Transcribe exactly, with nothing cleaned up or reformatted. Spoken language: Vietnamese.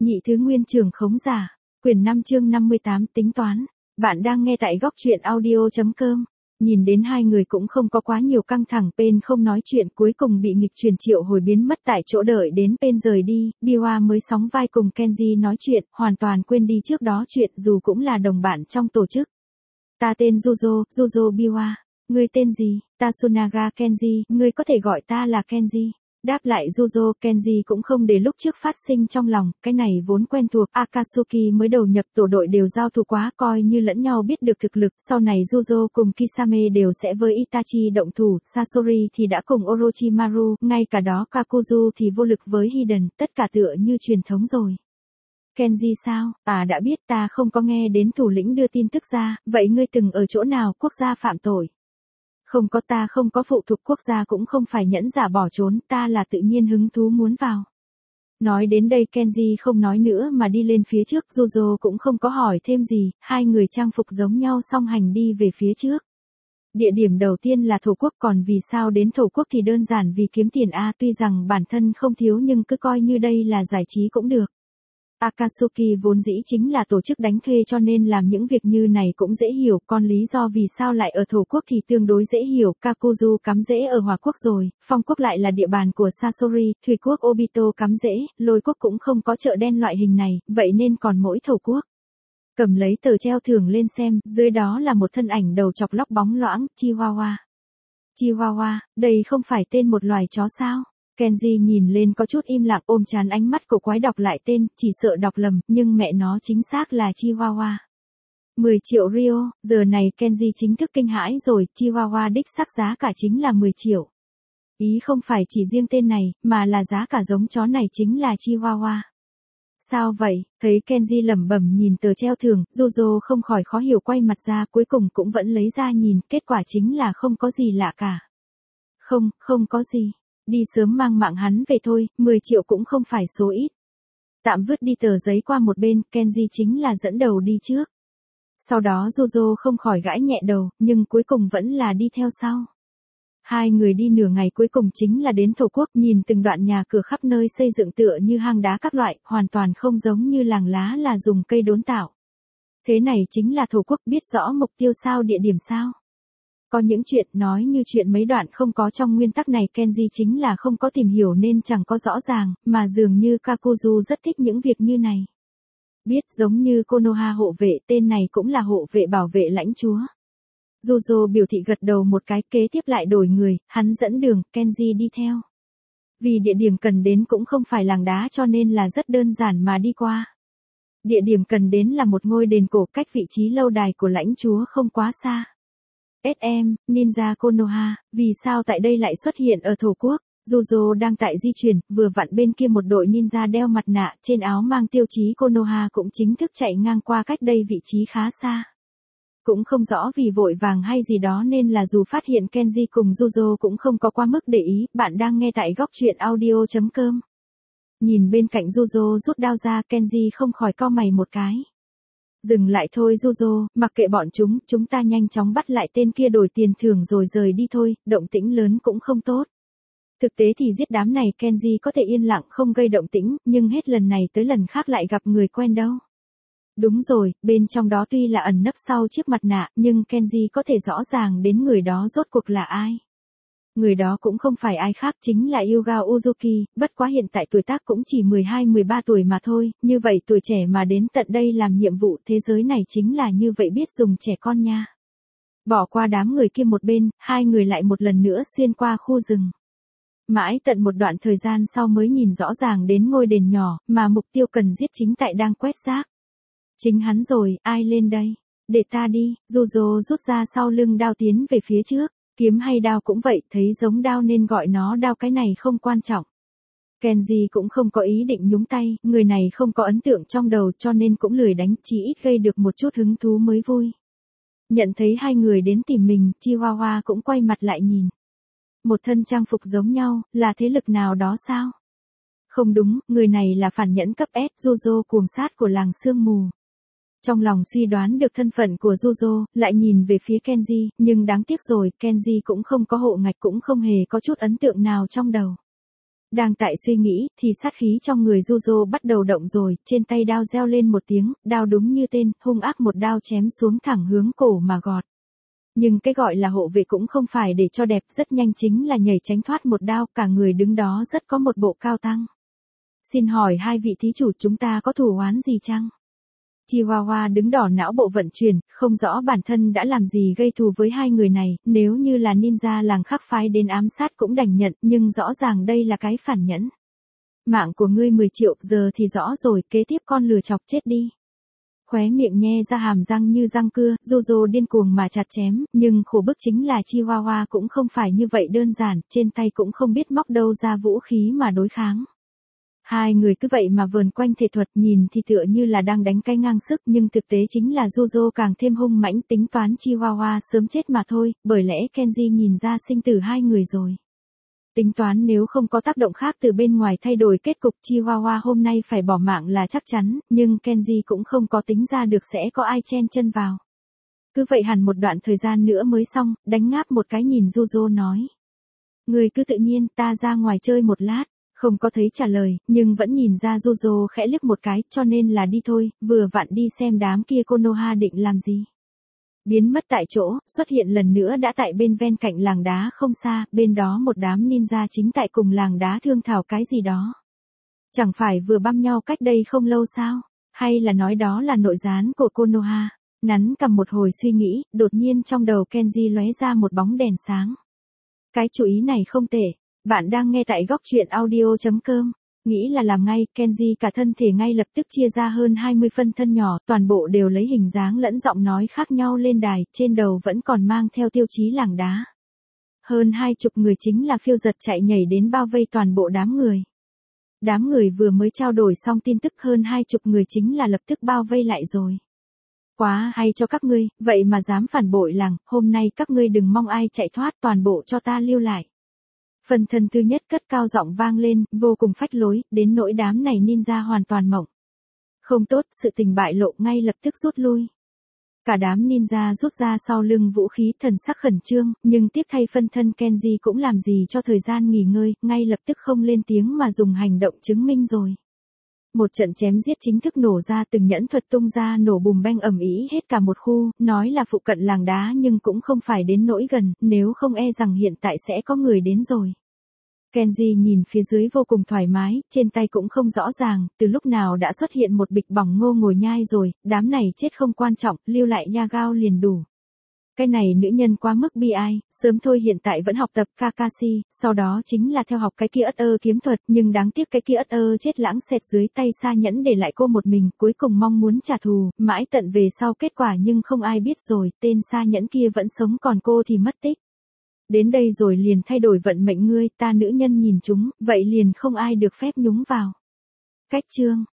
Nhị thứ nguyên trưởng khống giả. Quyển năm chương năm mươi tám tính toán. Bạn đang nghe tại góc truyện audio.com. Nhìn đến hai người cũng không có quá nhiều căng thẳng, Pen không nói chuyện, cuối cùng bị nghịch truyền triệu hồi biến mất tại chỗ. Đợi đến Pen rời đi, Biwa mới sóng vai cùng Kenji nói chuyện, hoàn toàn quên đi trước đó chuyện, dù cũng là đồng bạn trong tổ chức. Ta tên Juzo, Juzo Biwa. Ngươi tên gì? Tasunaga Kenji, ngươi có thể gọi ta là Kenji. Đáp lại Juzo, Kenji cũng không để lúc trước phát sinh trong lòng, cái này vốn quen thuộc, Akatsuki mới đầu nhập tổ đội đều giao thủ quá, coi như lẫn nhau biết được thực lực, sau này Juzo cùng Kisame đều sẽ với Itachi động thủ, Sasori thì đã cùng Orochimaru, ngay cả đó Kakuzu thì vô lực với Hiden, tất cả tựa như truyền thống rồi. Kenji sao? À đã biết, ta không có nghe đến thủ lĩnh đưa tin tức ra, vậy ngươi từng ở chỗ nào quốc gia phạm tội? Không có, ta không có phụ thuộc quốc gia, cũng không phải nhẫn giả bỏ trốn, ta là tự nhiên hứng thú muốn vào. Nói đến đây Kenji không nói nữa mà đi lên phía trước, Juzo cũng không có hỏi thêm gì, hai người trang phục giống nhau song hành đi về phía trước. Địa điểm đầu tiên là thổ quốc, còn vì sao đến thổ quốc thì đơn giản vì kiếm tiền a, tuy rằng bản thân không thiếu nhưng cứ coi như đây là giải trí cũng được. Akatsuki vốn dĩ chính là tổ chức đánh thuê cho nên làm những việc như này cũng dễ hiểu, còn lý do vì sao lại ở thổ quốc thì tương đối dễ hiểu, Kakuzu cắm rễ ở Hỏa quốc rồi, Phong quốc lại là địa bàn của Sasori, Thủy quốc Obito cắm rễ, Lôi quốc cũng không có chợ đen loại hình này, vậy nên còn mỗi thổ quốc. Cầm lấy tờ treo thưởng lên xem, dưới đó là một thân ảnh đầu chọc lóc bóng loãng, Chihuahua. Chihuahua, đây không phải tên một loài chó sao? Kenji nhìn lên có chút im lặng, ôm trán ánh mắt cổ quái đọc lại tên, chỉ sợ đọc lầm, nhưng mẹ nó chính xác là Chihuahua. mười triệu Rio, giờ này Kenji chính thức kinh hãi rồi, Chihuahua đích xác giá cả chính là mười triệu. Ý không phải chỉ riêng tên này, mà là giá cả giống chó này chính là Chihuahua. Sao vậy? Thấy Kenji lẩm bẩm nhìn tờ treo thưởng, Juzo không khỏi khó hiểu quay mặt ra, cuối cùng cũng vẫn lấy ra nhìn, kết quả chính là không có gì lạ cả. Không, không có gì. Đi sớm mang mạng hắn về thôi, mười triệu cũng không phải số ít. Tạm vứt đi tờ giấy qua một bên, Kenji chính là dẫn đầu đi trước. Sau đó Juzo không khỏi gãi nhẹ đầu, nhưng cuối cùng vẫn là đi theo sau. Hai người đi nửa ngày cuối cùng chính là đến thổ quốc, nhìn từng đoạn nhà cửa khắp nơi xây dựng tựa như hang đá các loại, hoàn toàn không giống như làng lá là dùng cây đốn tạo. Thế này chính là thổ quốc, biết rõ mục tiêu sao, địa điểm sao? Có những chuyện nói như chuyện mấy đoạn không có trong nguyên tắc này, Kenji chính là không có tìm hiểu nên chẳng có rõ ràng, mà dường như Kakuzu rất thích những việc như này. Biết giống như Konoha hộ vệ, tên này cũng là hộ vệ bảo vệ lãnh chúa. Juzo biểu thị gật đầu một cái, kế tiếp lại đổi người, hắn dẫn đường, Kenji đi theo. Vì địa điểm cần đến cũng không phải làng đá cho nên là rất đơn giản mà đi qua. Địa điểm cần đến là một ngôi đền cổ cách vị trí lâu đài của lãnh chúa không quá xa. ét em, Ninja Konoha, vì sao tại đây lại xuất hiện ở thổ quốc? Juzo đang tại di chuyển, vừa vặn bên kia một đội ninja đeo mặt nạ, trên áo mang tiêu chí Konoha cũng chính thức chạy ngang qua cách đây vị trí khá xa. Cũng không rõ vì vội vàng hay gì đó nên là dù phát hiện Kenji cùng Juzo cũng không có quá mức để ý, bạn đang nghe tại góc truyện audio.com. Nhìn bên cạnh Juzo rút đao ra, Kenji không khỏi cau mày một cái. Dừng lại thôi Juzo, mặc kệ bọn chúng, chúng ta nhanh chóng bắt lại tên kia đổi tiền thưởng rồi rời đi thôi, động tĩnh lớn cũng không tốt. Thực tế thì giết đám này Kenji có thể yên lặng không gây động tĩnh, nhưng hết lần này tới lần khác lại gặp người quen đâu. Đúng rồi, bên trong đó tuy là ẩn nấp sau chiếc mặt nạ, nhưng Kenji có thể rõ ràng đến người đó rốt cuộc là ai. Người đó cũng không phải ai khác, chính là Yuga Uzuki, bất quá hiện tại tuổi tác cũng chỉ mười hai mười ba tuổi mà thôi, như vậy tuổi trẻ mà đến tận đây làm nhiệm vụ, thế giới này chính là như vậy, biết dùng trẻ con nha. Bỏ qua đám người kia một bên, hai người lại một lần nữa xuyên qua khu rừng. Mãi tận một đoạn thời gian sau mới nhìn rõ ràng đến ngôi đền nhỏ, mà mục tiêu cần giết chính tại đang quét rác. Chính hắn rồi, ai lên đây? Để ta đi, Juzo rút ra sau lưng đao tiến về phía trước. Kiếm hay đao cũng vậy, thấy giống đao nên gọi nó đao, cái này không quan trọng. Kenji cũng không có ý định nhúng tay, người này không có ấn tượng trong đầu cho nên cũng lười đánh, chỉ ít gây được một chút hứng thú mới vui. Nhận thấy hai người đến tìm mình, Chihuahua cũng quay mặt lại nhìn. Một thân trang phục giống nhau, là thế lực nào đó sao? Không đúng, người này là phản nhẫn cấp S, Juzo cuồng sát của làng sương mù. Trong lòng suy đoán được thân phận của Juzo, lại nhìn về phía Kenji, nhưng đáng tiếc rồi, Kenji cũng không có hộ ngạch, cũng không hề có chút ấn tượng nào trong đầu. Đang tại suy nghĩ, thì sát khí trong người Juzo bắt đầu động rồi, trên tay đao reo lên một tiếng, đao đúng như tên, hung ác một đao chém xuống thẳng hướng cổ mà gọt. Nhưng cái gọi là hộ vệ cũng không phải để cho đẹp, rất nhanh chính là nhảy tránh thoát một đao, cả người đứng đó rất có một bộ cao tăng. Xin hỏi hai vị thí chủ chúng ta có thù oán gì chăng? Chihuahua đứng đỏ não bộ vận chuyển, không rõ bản thân đã làm gì gây thù với hai người này, nếu như là ninja làng khác phái đến ám sát cũng đành nhận, nhưng rõ ràng đây là cái phản nhẫn. Mạng của ngươi mười triệu, giờ thì rõ rồi, kế tiếp con lừa chọc chết đi. Khóe miệng nhe ra hàm răng như răng cưa, Jojo điên cuồng mà chặt chém, nhưng khổ bức chính là Chihuahua cũng không phải như vậy đơn giản, trên tay cũng không biết móc đâu ra vũ khí mà đối kháng. Hai người cứ vậy mà vờn quanh thể thuật, nhìn thì tựa như là đang đánh cái ngang sức, nhưng thực tế chính là Jojo càng thêm hung mãnh, tính toán Chihuahua sớm chết mà thôi, bởi lẽ Kenji nhìn ra sinh tử hai người rồi. Tính toán nếu không có tác động khác từ bên ngoài thay đổi kết cục, Chihuahua hôm nay phải bỏ mạng là chắc chắn, nhưng Kenji cũng không có tính ra được sẽ có ai chen chân vào. Cứ vậy hẳn một đoạn thời gian nữa mới xong, đánh ngáp một cái nhìn Jojo nói. Người cứ tự nhiên, ta ra ngoài chơi một lát. Không có thấy trả lời, nhưng vẫn nhìn ra Jojo khẽ liếc một cái, cho nên là đi thôi, vừa vặn đi xem đám kia Konoha định làm gì. Biến mất tại chỗ, xuất hiện lần nữa đã tại bên ven cạnh làng đá không xa, bên đó một đám ninja chính tại cùng làng đá thương thảo cái gì đó. Chẳng phải vừa băm nhau cách đây không lâu sao, hay là nói đó là nội gián của Konoha. Nắn cầm một hồi suy nghĩ, đột nhiên trong đầu Kenji lóe ra một bóng đèn sáng. Cái chủ ý này không tệ. Bạn đang nghe tại góc truyện audio chấm com. Nghĩ là làm ngay, Kenji cả thân thể ngay lập tức chia ra hơn hai mươi phân thân nhỏ, toàn bộ đều lấy hình dáng lẫn giọng nói khác nhau lên đài, trên đầu vẫn còn mang theo tiêu chí làng đá. Hơn hai chục người chính là phiêu giật chạy nhảy đến bao vây toàn bộ đám người. Đám người vừa mới trao đổi xong tin tức, hơn hai chục người chính là lập tức bao vây lại rồi. Quá hay cho các ngươi, vậy mà dám phản bội làng, hôm nay các ngươi đừng mong ai chạy thoát, toàn bộ cho ta lưu lại. Phần thân thứ nhất cất cao giọng vang lên, vô cùng phách lối, đến nỗi đám này ninja hoàn toàn mộng. Không tốt, sự tình bại lộ, ngay lập tức rút lui. Cả đám ninja rút ra sau lưng vũ khí, thần sắc khẩn trương, nhưng tiếp thay phân thân Kenji cũng làm gì cho thời gian nghỉ ngơi, ngay lập tức không lên tiếng mà dùng hành động chứng minh rồi. Một trận chém giết chính thức nổ ra, từng nhẫn thuật tung ra, nổ bùm beng ầm ĩ hết cả một khu, nói là phụ cận làng đá nhưng cũng không phải đến nỗi gần, nếu không e rằng hiện tại sẽ có người đến rồi. Kenji nhìn phía dưới vô cùng thoải mái, trên tay cũng không rõ ràng, từ lúc nào đã xuất hiện một bịch bỏng ngô ngồi nhai rồi, đám này chết không quan trọng, lưu lại Yagao liền đủ. Cái này nữ nhân quá mức bi ai, sớm thôi hiện tại vẫn học tập Kakashi, sau đó chính là theo học cái kia ất ơ kiếm thuật, nhưng đáng tiếc cái kia ất ơ chết lãng xẹt dưới tay Sa Nhẫn để lại cô một mình, cuối cùng mong muốn trả thù, mãi tận về sau kết quả nhưng không ai biết rồi, tên Sa Nhẫn kia vẫn sống còn cô thì mất tích. Đến đây rồi liền thay đổi vận mệnh ngươi, ta nữ nhân nhìn chúng, vậy liền không ai được phép nhúng vào. Cách chương